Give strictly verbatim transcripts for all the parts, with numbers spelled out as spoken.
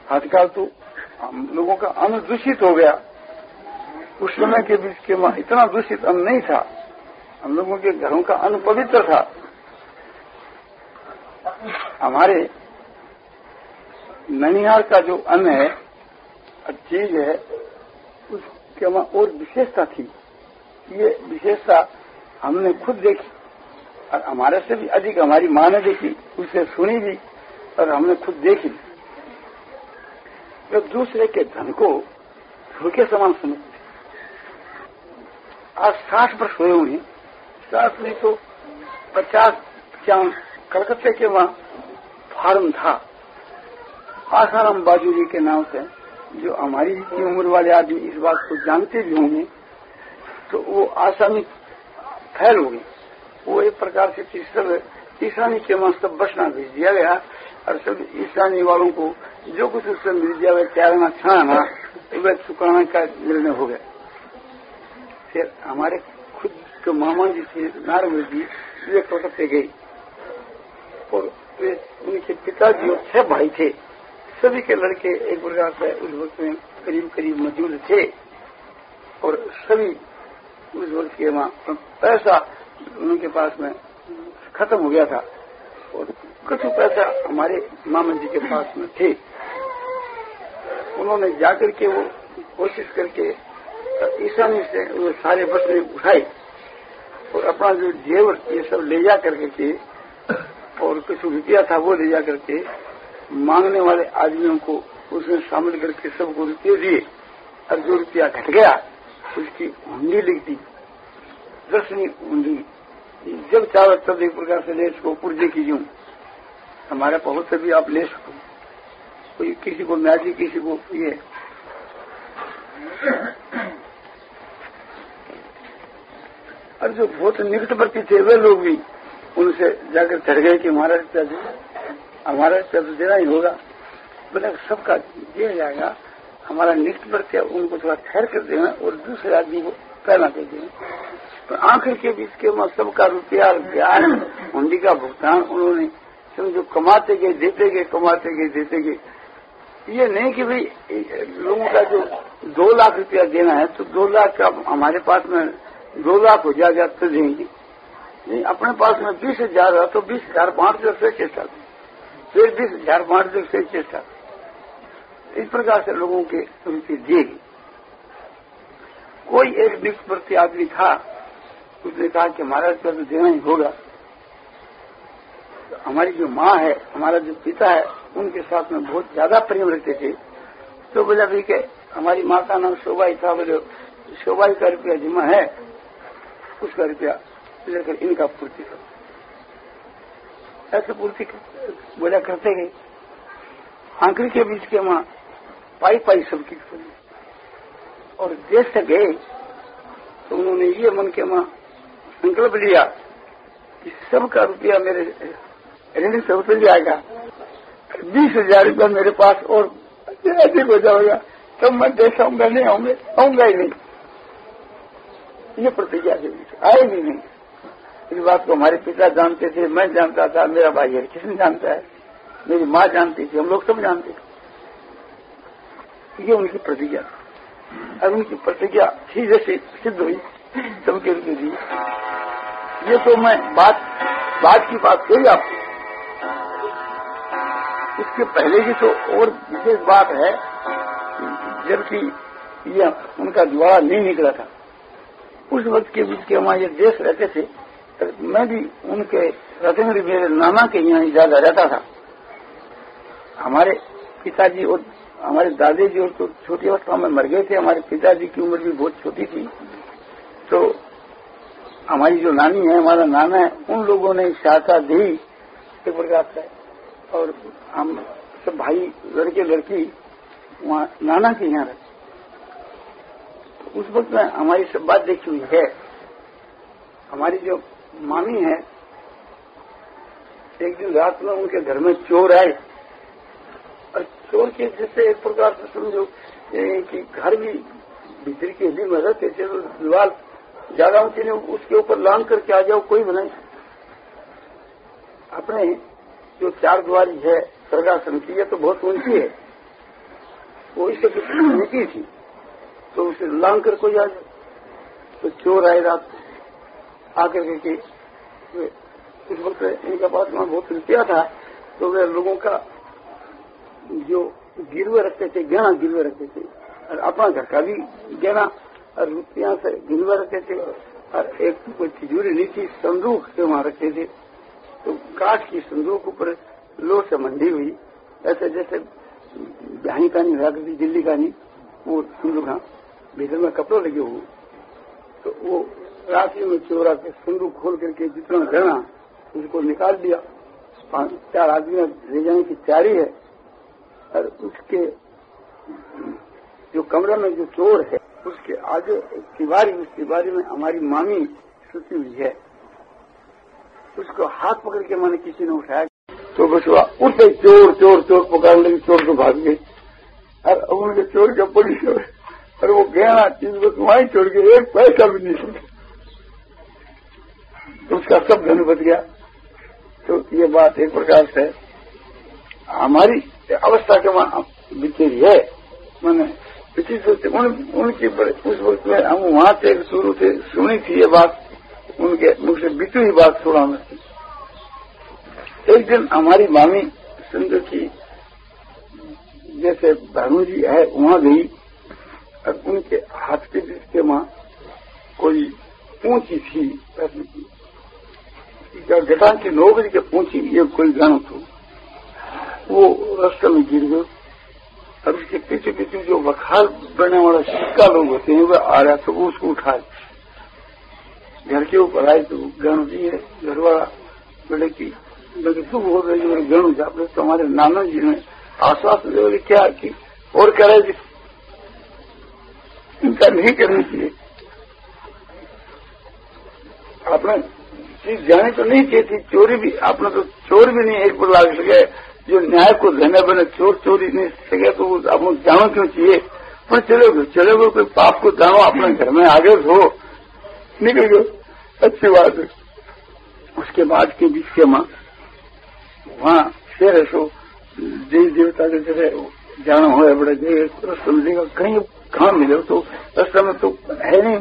आजकल तो हम लोगों का अन्न दूषित हो गया। उस समय के बीच के वहां इतना दूषित अन्न नहीं था। हम लोगों के घरों का अन्न पवित्र था। हमारे ननिहाल का जो अन्न है, चीज है, उसके वहां और विशेषता थी। ये विशेषता हमने खुद देखी और हमारे से भी अधिक हमारी माँ ने देखी, उससे सुनी भी और हमने खुद देखी। जब दूसरे के धन को धूल के समान समझते। आज साठ वर्ष हुए उन्हें, साठ नहीं तो पचास पचावन कलकत्ते के वहां फार्म था आसाराम बाजू जी के नाम से। जो हमारी की उम्र वाले आदमी इस बात को जानते भी होंगे तो वो आसामी फैल हो गई। वो एक प्रकार से सब ईशानी के वहां सब बसना भेज दिया गया और सब ईशानी वालों को जो कुछ उससे मिल दिया वह त्यागना छाना वह चुकाने का निर्णय हो गया। फिर हमारे खुद के मामा जी थे नारायण जी, वे कलकत्ते गए और वे उनके पिताजी और छह भाई थे। सभी के लड़के एक प्रकार से उस वक्त में करीब करीब मौजूद थे और सभी उस वक्त के वहां पैसा उनके पास में खत्म हो गया था और कुछ पैसा हमारे मामा जी के पास में थे। उन्होंने जाकर के वो कोशिश करके ईशानी से वो सारे बस में उठाए और अपना जो जेवर ये सब ले जा करके और कुछ रुपया था वो ले जा करके मांगने वाले आदमियों को उसमें शामिल करके सबको रुपये दिए और जो रुपया घट गया उसकी हुंडी लिख दी, दर्शनी हुंडी। जब चाहो तब एक प्रकार से ले सको, पुर्जे की यूं हमारा बहुत भी आप ले सको। कोई किसी को म्याजी, किसी को ये। और जो बहुत निकटवर्ती थे वे लोग भी उनसे जाकर चढ़ गए कि महाराज पिताजी हमारा रुपया तो देना ही होगा। बोले सबका दिया जाएगा, हमारा निकटवर्ती उनको थोड़ा ठहर कर देना और दूसरे आदमी को पहना कर देना। तो आखिर के बीच के वहां सबका रुपया ब्याज हुंडी का भुगतान उन्होंने समझो कमाते गए देते गए कमाते गए देते गए। ये नहीं कि भाई लोगों का जो दो लाख रुपया देना है तो दो लाख का हमारे पास में दो लाख हो जाएगा तो देंगे नहीं। अपने पास में बीस हजार है तो बीस हजार बांट दो से चेष्टा, फिर बीस हजार बांट दो से चेष्टा। इस प्रकार से लोगों के रुपये दिए गए। कोई एक निष्प्रति आदमी था, उसने कहा कि हमारा रुपया तो देना ही होगा। तो हमारी जो माँ है, हमारा जो पिता है, उनके साथ में बहुत ज्यादा प्रेम रखते थे। तो बोला भी कि हमारी माँ का नाम शोभाई था, बोले शोभाई का रुपया जमा है, उसका रुपया लेकर इनका पूर्ति करो। ऐसे पूर्ति बोला करते गए। आखिरी के बीच के वहां पाई पाई सबकी और देश से गए तो उन्होंने ये मन के वहां संकल्प लिया कि सबका रुपया मेरे ऋण से उतर जाएगा, बीस हजार रुपया मेरे पास और अधिक हो जाएगा, तब मैं देश आऊंगा नहीं आऊंगा आऊंगा ही नहीं। ये प्रतिज्ञा के बीच आए भी नहीं। इस बात को हमारे पिता जानते थे, मैं जानता था, मेरा भाई हरकिशन जानता है, मेरी माँ जानती थी, हम लोग सब जानते थे। ये उनकी प्रतिज्ञा और उनकी प्रतिज्ञा ही जैसे सिद्ध हुई सबके रुपये दी। ये तो मैं बात बात की बात कही आपको। इसके पहले की तो और विशेष बात है, जबकि ये उनका द्वारा नहीं निकला था। उस वक्त के बीच के वहां ये देश रहते थे, तो मैं भी उनके रहते मेरे नाना के यहाँ ज्यादा रहता था। हमारे पिताजी और हमारे दादाजी और तो छोटी अवस्था में मर गए थे। हमारे पिताजी की उम्र भी बहुत छोटी थी। तो हमारी जो नानी है, हमारा नाना है, उन लोगों ने सहायता दी एक प्रकार से। और हम सब भाई लड़के लड़की वहाँ नाना के यहाँ रहते। तो उस वक्त में हमारी सब बात देखी हुई है। हमारी जो मामी है, एक दिन रात में उनके घर में चोर आए और चोर के जैसे एक प्रकार से समझो कि घर भी भीतर के हिली में रहते थे, तो दीवार ज्यादा ऊंची नहीं, उसके ऊपर लांग करके आ जाओ कोई बनाई। अपने जो चार द्वारी है सरगासन की, ये तो बहुत ऊंची है, वो इससे कुछ नीति थी, तो उसे लांग कर कोई आ जाए। तो चोर आए रात आकर के उस वक्त इनका पास में बहुत रुपया था, तो वे लोगों का जो गिरवे रखते थे, गहना गिरवे रखते थे, और अपना घर का भी गहना और रुपया से गिरवे रखते थे, और एक कोई तिजोरी नहीं थी, संदूक से वहां रखते थे। तो काठ की संदूक ऊपर लोह से मंडी हुई, ऐसे जैसे ब्याही का नहीं हुआ करती दिल्ली का नहीं, वो संदूक हाँ भीतर में कपड़े लगे हुए। तो वो राशि में चोरा के संदूक खोल करके जितना गहना उसको निकाल दिया। पांच चार आदमी ले जाने की तैयारी है, और उसके जो कमरे में जो चोर है उसके आगे एक तिवारी, उस तिवारी में हमारी मामी सुती हुई है, उसको हाथ पकड़ के मैंने किसी ने उठाया, तो बस वह उठे चोर चोर चोर पकड़ लेंगे, चोर तो भाग गए। और उनके चोर का पुलिस और वो गहना चीज बस वहीं छोड़ के एक पैसा भी नहीं छोड़ा, तो उसका सब धन बच गया। तो ये बात एक प्रकार से हमारी अवस्था के वहां बितेरी है। मैंने उन, उनकी उस वक्त में हम वहां से शुरू से सुनी थी ये बात, उनके मुख से बीती हुई बात सुना मैं। एक दिन हमारी मामी सिंधु की जैसे भानु जी है वहां गई, और उनके हाथ के जिसके वहां कोई ऊंची थी गटा की नौकरी के पूछी, ये कोई गाना था, वो रास्ते में गिर गए, और उसके पीछे पीछे जो वखाल बनने वाला सिक्का लोग होते हैं वह आ रहा, तो वो उसको उठाए घर के ऊपर आए। तो गण जी है घर वाला बोले की दुख हो रही है, गणु जापड़े तो हमारे नाना जी ने आश्वासन दे क्या कि और करे जी इनका नहीं करनी चाहिए, आपने चीज जाने तो नहीं चाहिए थी, चोरी भी आपने तो चोर भी नहीं एक पर लाग सके, जो न्याय को देने बने चोर चोरी नहीं सके, तो आपको जानो क्यों चाहिए। पर चले गए चले गए कोई पाप को जानो, अपने घर में आगे हो निकल गए, अच्छी बात है। उसके बाद के बीच के माँ वहां शेर सो देवी देवता के जगह जाना हो बड़े जगह समझेगा कहीं कहाँ मिले, तो रास्ते में तो है नहीं।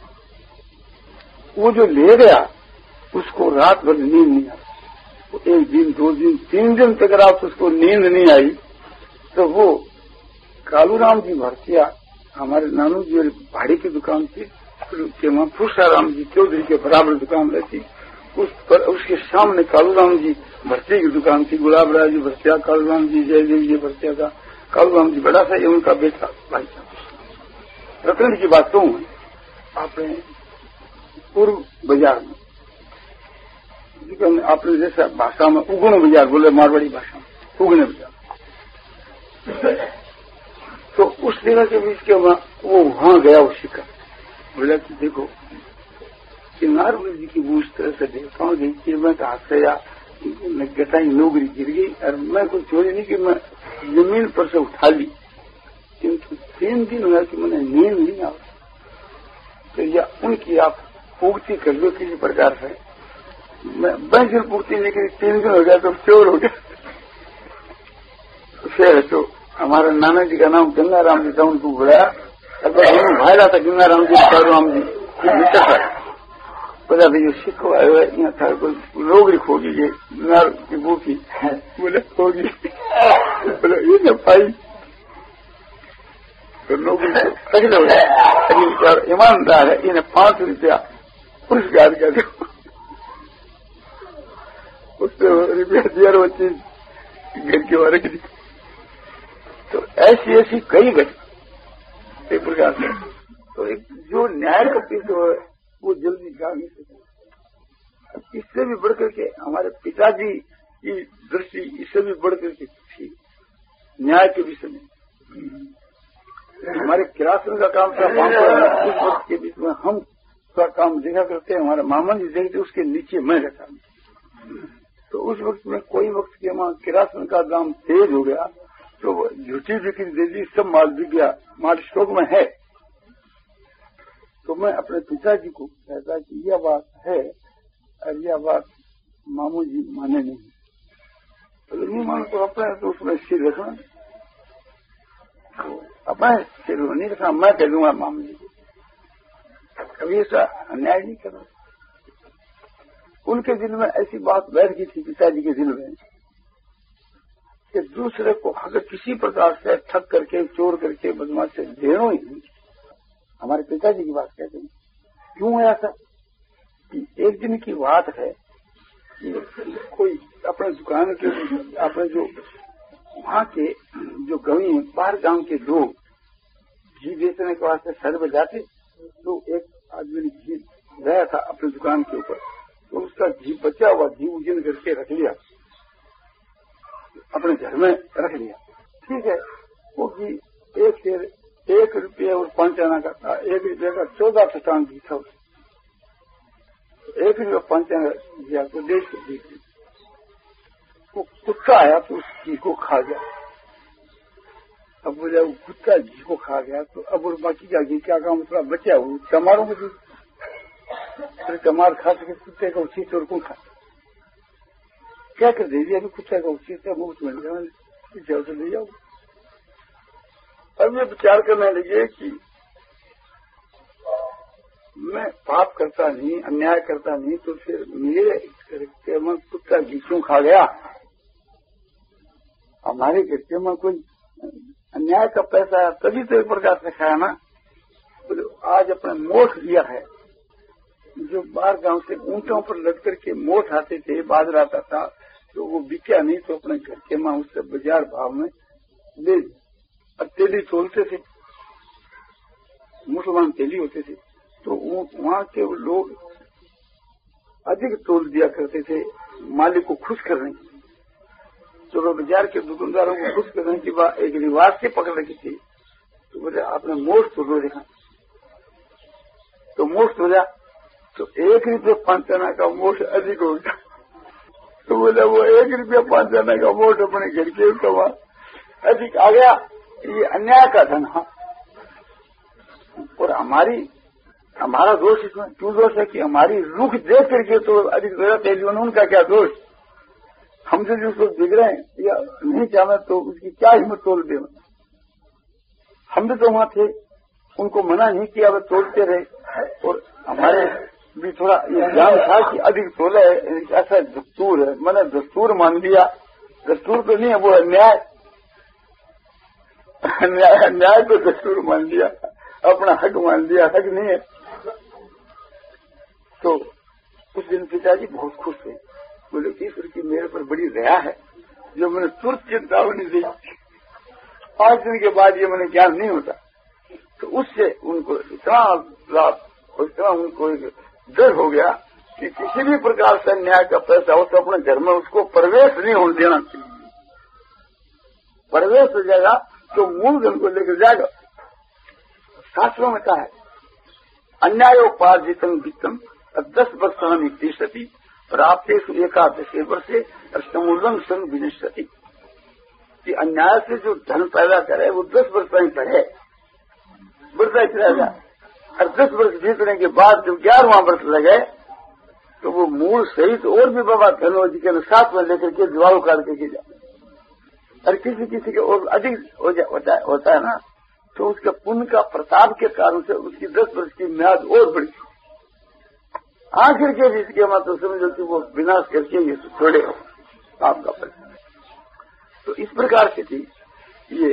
वो जो ले गया उसको रात भर नींद नहीं आई, एक दिन दो दिन तीन दिन तक रात उसको नींद नहीं आई। तो वो कालूराम जी भरतिया हमारे नानू जी भाड़ी की दुकान थी, के वहां फुसाराम जी चौधरी के बराबर दुकान रहती, उस पर उसके सामने कालूराम जी भरती की दुकान थी, गुलाब राय जी भरतिया, कालूराम जी जयदेव जी भरतिया का, कालूराम जी बड़ा था, ये उनका बेटा भाई साहब। रतन की बात कहूं आपने पूर्व बाजार में आपने जैसा भाषा में उगुण बाजार बोले, मारवाड़ी भाषा में उगने बाजार, तो उस जगह के बीच के वहां वो वहां गया, वो शिखर बोला कि देखो कि नारवल जी की वो उस तरह से देवताओं गई कि मैं हाथ से या गटाई नौकरी गिर गई, और मैं कोई चोरी नहीं कि मैं जमीन पर से उठा ली, किंतु तीन दिन हुआ कि मैंने नींद नहीं आ, तो या उनकी आप पूर्ति कर लो किसी प्रकार से। मैं बैंक पूर्ति नहीं करी, तीन दिन हो गया तो चोर हो गया। फिर तो हमारे नाना जी का नाम गंगाराम जी था, उनको बुलाया, भाई रहा था गंगाराम जी कालूराम जी बोला भाई सिखो आयो है यहाँ था, कोई नौकरी खोगी ये नार की बूकी बोले खोगी, बोले ये न पाई तो नौकरी तो ईमानदार है, इन्हें पांच रुपया पुरस्कार कर दो, उससे रुपया दिया वो चीज घर के बारे की। तो ऐसी ऐसी कई घटना एक प्रकार से, तो एक जो न्याय करती तो वो जल्दी जा नहीं सकता। इससे भी बढ़कर के हमारे पिताजी की दृष्टि इससे भी बढ़कर के थी न्याय के विषय में। हमारे किरासन का काम था, उस वक्त के बीच में हम का काम देखा करते हैं, हमारे मामा जी देखते उसके नीचे मैं रहता। तो उस वक्त में कोई वक्त के वहां किरासन का दाम तेज हो गया, तो झूठी बिक्री दे दी, सब माल बिक गया, माल स्टॉक में है। तो मैं अपने पिताजी को कहता कि यह बात है और यह बात मामू जी माने नहीं, तो नहीं मानो तो अपने तो उसमें सिर रखना। तो अपने सिर नहीं रखा, मैं कह दूंगा मामले को, कभी ऐसा अन्याय नहीं कर रहा। उनके दिल में ऐसी बात बैठ गई थी पिताजी के दिल में कि दूसरे को अगर किसी प्रकार से ठग करके, चोर करके, बदमाश से देनो ही नहीं। हमारे पिताजी की बात कहते हैं। क्यों है ऐसा? कि एक दिन की बात है कि कोई अपने दुकान के, अपने जो वहां के जो गवी हैं, बाहर गांव के लोग घी बेचने के वास्ते शहर में जाते, तो एक आदमी ने घी गया था अपनी दुकान के ऊपर, तो उसका घी बचा हुआ घी उजन करके रख लिया, अपने घर में रख लिया। ठीक है, वो घी एक शेर एक रुपये और पांच आना का था, एक रुपये का चौदह पचास घी था, एक रुपये पांच आना दिया तो देश के घी। वो कुत्ता आया तो उस घी को खा गया। अब बोले वो कुत्ता घी को खा गया तो अब और बाकी का घी क्या काम, थोड़ा बचा वो चमारों में, फिर चमार खा सके, कुत्ते का उचित और कौन खा क्या कर दीजिए, अभी कुत्ते का उचित है, मुफ्त मिल जाओ तो ले जाओ। अब ये विचार करने लगे कि मैं पाप करता नहीं, अन्याय करता नहीं, तो फिर मेरे घर में कुत्ता घी क्यों खा गया? हमारे घर के में कोई अन्याय का पैसा है तभी तो एक प्रकार से खाया ना। तो आज अपने मोठ लिया है, जो बाहर गांव से ऊंटों पर लग करके मोठ आते थे, बाजरा आता था, तो वो बिका नहीं तो अपने घर के मां उससे बाजार भाव में ले, और तेली तोलते थे, मुसलमान तेली होते थे, तो वहां के लोग अधिक तोल दिया करते थे मालिक को खुश करने की। तो बाजार के दुकानदारों को खुश करने की बात एक रिवाज से पकड़ रखी थी। तो बोले आपने मोठ तोलो देखा, तो मोठ तोला तो एक रुपये पांच आना का मोठ अधिक हो गया। तो बोले वो एक रुपया पांच आना का मोठ अपने घर के कमा अधिक आ गया, ये अन्याय का धन। हाँ, और हमारी हमारा दोष इसमें क्यों दोष है कि हमारी रुख देख करके तो अधिक जरूरत है, उनका क्या दोष? हमसे जो उसको दिख रहे हैं या नहीं चाहे तो उसकी क्या हिम्मत तोल दे। हम भी तो वहां थे, उनको मना नहीं किया, वे तोड़ते रहे, और हमारे भी थोड़ा ये ज्ञान था कि अधिक तोले ऐसा दस्तूर है, मैंने दस्तूर मान लिया। दस्तूर तो नहीं है, वो अन्याय न्याय न्याय को दस्तूर मान लिया, अपना हक मान लिया, हक नहीं है। तो उस दिन पिताजी बहुत खुश हुए, बोले ईश्वर की मेरे पर बड़ी दया है जो मैंने तुरंत चेतावनी दी। पांच दिन के बाद ये मैंने ज्ञान नहीं होता, तो उससे उनको इतना लाभ और इतना उनको डर हो गया कि किसी भी प्रकार से न्याय का पैसा हो तो अपने घर में उसको प्रवेश नहीं होने देना चाहिए। प्रवेश हो जाएगा तो मूलधन को लेकर जाएगा। शास्त्रों में कहा है अन्यायोपार्जितम वित्तम दस वर्षानी तीसती प्राप्तेषु एकादशे वर्षे समूलम सन विनिष्ठति। कि अन्याय से जो धन पैदा करे वो दस वर्ष में पढ़े, बढ़ता ही रहेगा, और दस वर्ष बीतने के बाद जब ग्यारहवां वर्ष लगे तो वो मूल सहित और भी बाबा धनों जी के साथ में लेकर के दिवालों काट के जाए। और किसी किसी के और अधिक हो जा, होता, है, होता है ना, तो उसके पुण्य का प्रताप के कारण से उसकी दस वर्ष की म्याद और बढ़ी। आखिर के जिसके मत तो समझो कि वो विनाश करके ये छोड़े आपका पैसा। तो इस प्रकार से थी ये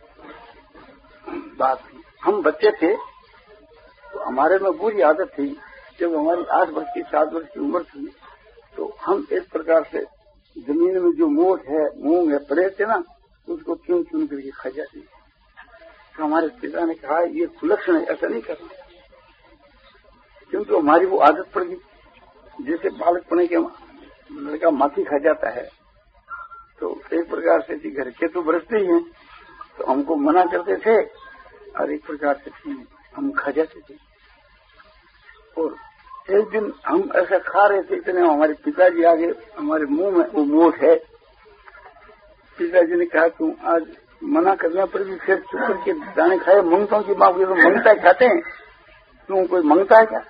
बात। हम बच्चे थे तो हमारे में बुरी आदत थी, जब हमारी आठ वर्ष की सात वर्ष की उम्र थी तो हम इस प्रकार से जमीन में जो मोठ है, मूंग है, पड़े थे ना, उसको चुन चुन करके खा जाती। तो हमारे पिता ने कहा ये कुलक्षण है, ऐसा नहीं करना, क्योंकि हमारी वो आदत पड़ गई। जैसे बालक पने के लड़का माथी खा जाता है, तो एक प्रकार से थी घर के तो बरसते ही हैं, तो हमको मना करते थे, और एक प्रकार से थी हम खा जाते थे। और एक दिन हम ऐसा खा रहे थे, इतने हमारे पिताजी आगे, हमारे मुंह में वो मोठ है। पिताजी ने कहा तुम आज मना करने पर भी फिर चुप करके दाने खाए, मंगतों की माँ, तो मंगता है खाते हैं, तुम कोई मंगता है क्या?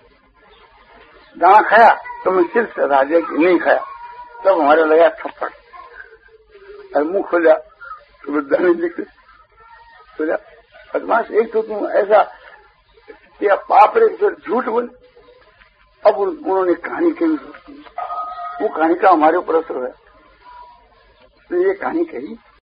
दाना खाया तो मैं सिर से राजा की नहीं खाया, तब हमारे लगा थप्पड़, और मुंह खोला तो दाने निकले, खोला बदमाश, एक तो तुम ऐसा या पाप रे फिर झूठ बोल। अब उन्होंने कहानी कही, वो कहानी का हमारे ऊपर असर है, तो ये कहानी कही